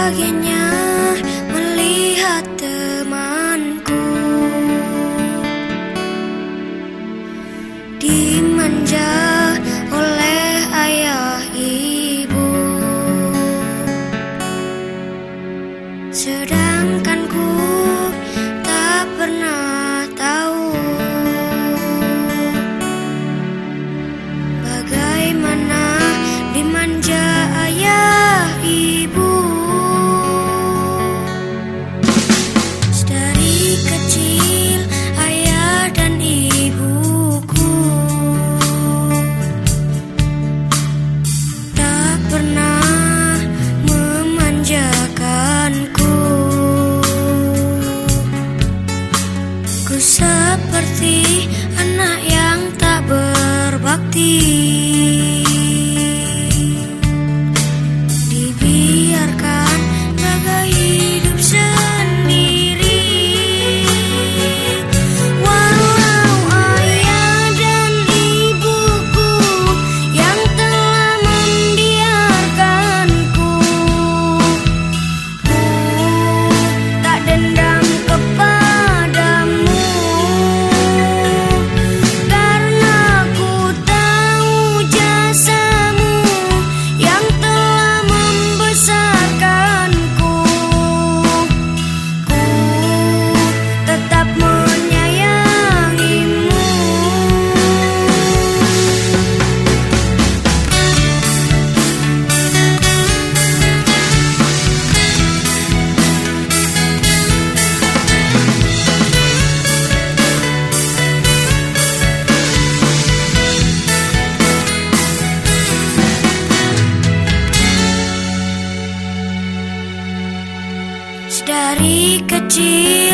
bahagianya melihat temanku dimanja oleh ayah ibu, sedangkan ku tak pernah tahu bagaimana dimanja ayah ibu. Dari kecil ayah dan ibuku tak pernah memanjakanku. Ku seperti anak yang tak berbakti, dibiarkan bagai hidup sendiri. Walau ayah dan ibuku yang telah membiarkanku, ku tak dendam kepadamu, karena ku tahu jasamu yang telah membesarkanku. Ku tetap menyayangimu. Dari kecil